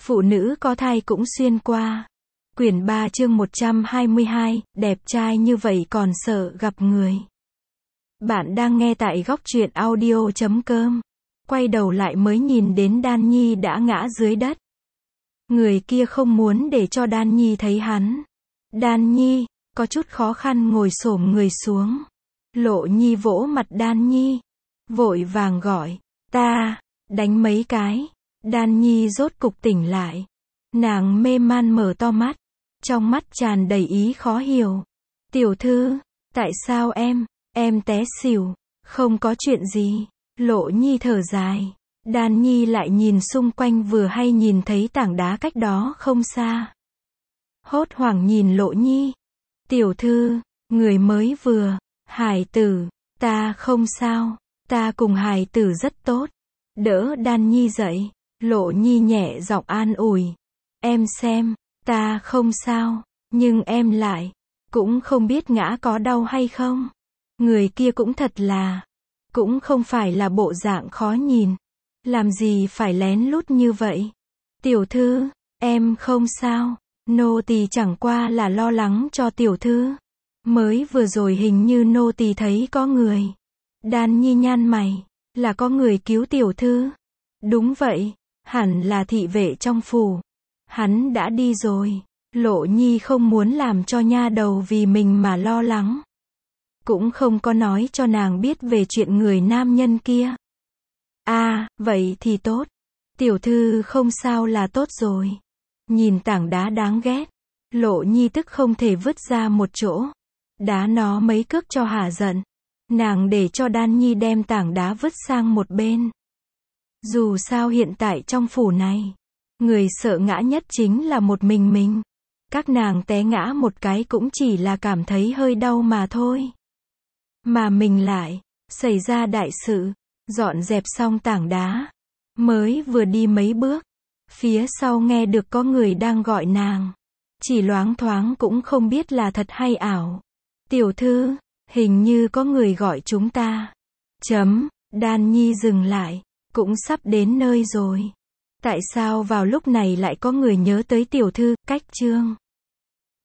Phụ nữ có thai cũng xuyên qua. Quyển 3 chương 122, đẹp trai như vậy còn sợ gặp người. Bạn đang nghe tại góc truyện audio.com. Quay đầu lại mới nhìn đến Đan Nhi đã ngã dưới đất. Người kia không muốn để cho Đan Nhi thấy hắn. Đan Nhi, có chút khó khăn ngồi xổm người xuống. Lộ Nhi vỗ mặt Đan Nhi. Vội vàng gọi, ta, đánh mấy cái. Đan Nhi rốt cục tỉnh lại. Nàng mê man mở to mắt. Trong mắt tràn đầy ý khó hiểu. Tiểu thư, tại sao em té xỉu. Không có chuyện gì. Lộ Nhi thở dài. Đan Nhi lại nhìn xung quanh vừa hay nhìn thấy tảng đá cách đó không xa. Hốt hoảng nhìn Lộ Nhi. Tiểu thư, người mới vừa, Hải tử, ta không sao, ta cùng Hải tử rất tốt. Đỡ Đan Nhi dậy, Lộ Nhi nhẹ giọng an ủi. Em xem, ta không sao, nhưng em lại, cũng không biết ngã có đau hay không. Người kia cũng thật là, cũng không phải là bộ dạng khó nhìn. Làm gì phải lén lút như vậy? Tiểu thư, em không sao, nô tỳ chẳng qua là lo lắng cho tiểu thư. Mới vừa rồi hình như nô tỳ thấy có người. Đan Nhi nhăn mày, là có người cứu tiểu thư. Đúng vậy, hẳn là thị vệ trong phủ. Hắn đã đi rồi. Lộ Nhi không muốn làm cho nha đầu vì mình mà lo lắng. Cũng không có nói cho nàng biết về chuyện người nam nhân kia. À, vậy thì tốt. Tiểu thư không sao là tốt rồi. Nhìn tảng đá đáng ghét. Lộ Nhi tức không thể vứt ra một chỗ. Đá nó mấy cước cho hả giận. Nàng để cho Đan Nhi đem tảng đá vứt sang một bên. Dù sao hiện tại trong phủ này, người sợ ngã nhất chính là một mình. Các nàng té ngã một cái cũng chỉ là cảm thấy hơi đau mà thôi. Mà mình lại, xảy ra đại sự, dọn dẹp xong tảng đá. Mới vừa đi mấy bước, phía sau nghe được có người đang gọi nàng. Chỉ loáng thoáng cũng không biết là thật hay ảo. Tiểu thư, hình như có người gọi chúng ta. Đan Nhi dừng lại, cũng sắp đến nơi rồi. Tại sao vào lúc này lại có người nhớ tới tiểu thư, cách chương.